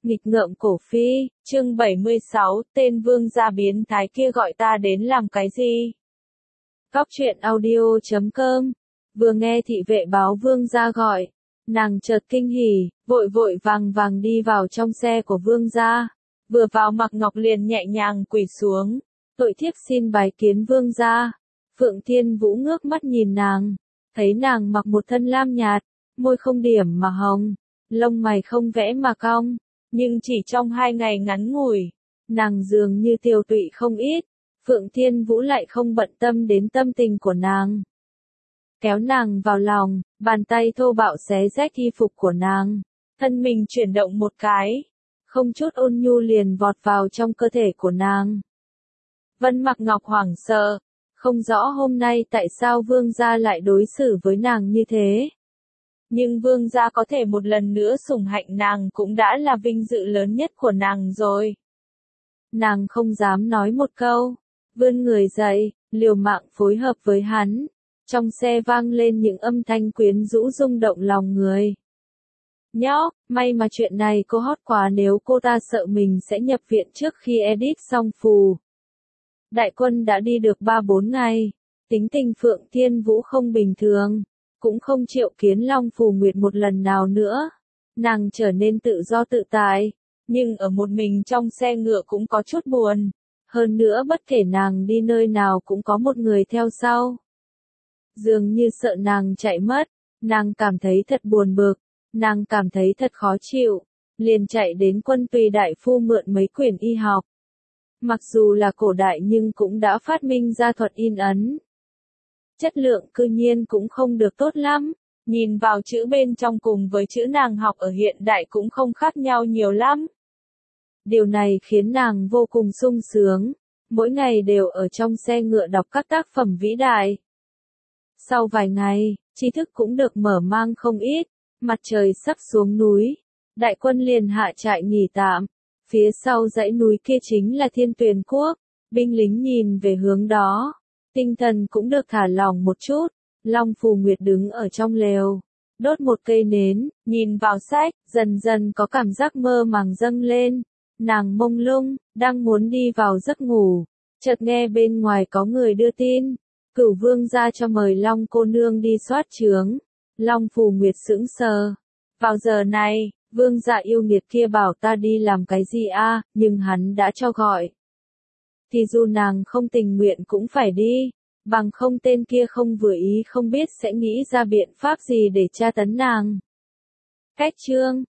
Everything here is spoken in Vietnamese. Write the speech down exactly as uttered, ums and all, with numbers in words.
Nghịch ngợm cổ phi, chương bảy mươi sáu, tên vương gia biến thái kia gọi ta đến làm cái gì? Cóc truyện audio chấm com. Vừa nghe thị vệ báo vương gia gọi, nàng chợt kinh hỉ, vội vội vàng vàng đi vào trong xe của vương gia. Vừa vào Mạc Ngọc liền nhẹ nhàng quỳ xuống, tội thiếp xin bái kiến vương gia. Phượng Thiên Vũ ngước mắt nhìn nàng, thấy nàng mặc một thân lam nhạt, môi không điểm mà hồng, lông mày không vẽ mà cong. Nhưng chỉ trong hai ngày ngắn ngủi, nàng dường như tiều tụy không ít, Phượng Thiên Vũ lại không bận tâm đến tâm tình của nàng. Kéo nàng vào lòng, bàn tay thô bạo xé rách y phục của nàng, thân mình chuyển động một cái, không chút ôn nhu liền vọt vào trong cơ thể của nàng. Vân Mạc Ngọc hoảng sợ, không rõ hôm nay tại sao vương gia lại đối xử với nàng như thế. Nhưng vương gia có thể một lần nữa sủng hạnh nàng cũng đã là vinh dự lớn nhất của nàng rồi. Nàng không dám nói một câu, vươn người dậy, liều mạng phối hợp với hắn. Trong xe vang lên những âm thanh quyến rũ rung động lòng người. Nhóc, may mà chuyện này cô hot quá, nếu cô ta sợ mình sẽ nhập viện trước khi edit xong phù. Đại quân đã đi được ba bốn ngày, tính tình Phượng Thiên Vũ không bình thường. Cũng không chịu kiến Long Phù Nguyệt một lần nào nữa. Nàng trở nên tự do tự tại, nhưng ở một mình trong xe ngựa cũng có chút buồn. Hơn nữa bất kể nàng đi nơi nào cũng có một người theo sau. Dường như sợ nàng chạy mất, nàng cảm thấy thật buồn bực, nàng cảm thấy thật khó chịu, liền chạy đến Quân Tùy đại phu mượn mấy quyển y học. Mặc dù là cổ đại nhưng cũng đã phát minh ra thuật in ấn. Chất lượng cư nhiên cũng không được tốt lắm, nhìn vào chữ bên trong cùng với chữ nàng học ở hiện đại cũng không khác nhau nhiều lắm. Điều này khiến nàng vô cùng sung sướng, mỗi ngày đều ở trong xe ngựa đọc các tác phẩm vĩ đại. Sau vài ngày, tri thức cũng được mở mang không ít, mặt trời sắp xuống núi, đại quân liền hạ trại nghỉ tạm, phía sau dãy núi kia chính là Thiên Tuyền Quốc, binh lính nhìn về hướng đó. Tinh thần cũng được thả lỏng một chút, Long Phù Nguyệt đứng ở trong lều, đốt một cây nến, nhìn vào sách, dần dần có cảm giác mơ màng dâng lên, nàng mông lung, đang muốn đi vào giấc ngủ, chợt nghe bên ngoài có người đưa tin, Cửu vương gia cho mời Long cô nương đi soát chướng. Long Phù Nguyệt sững sờ, vào giờ này, vương gia yêu nghiệt kia bảo ta đi làm cái gì a, nhưng hắn đã cho gọi. Thì dù nàng không tình nguyện cũng phải đi, bằng không tên kia không vừa ý không biết sẽ nghĩ ra biện pháp gì để tra tấn nàng. Cách chương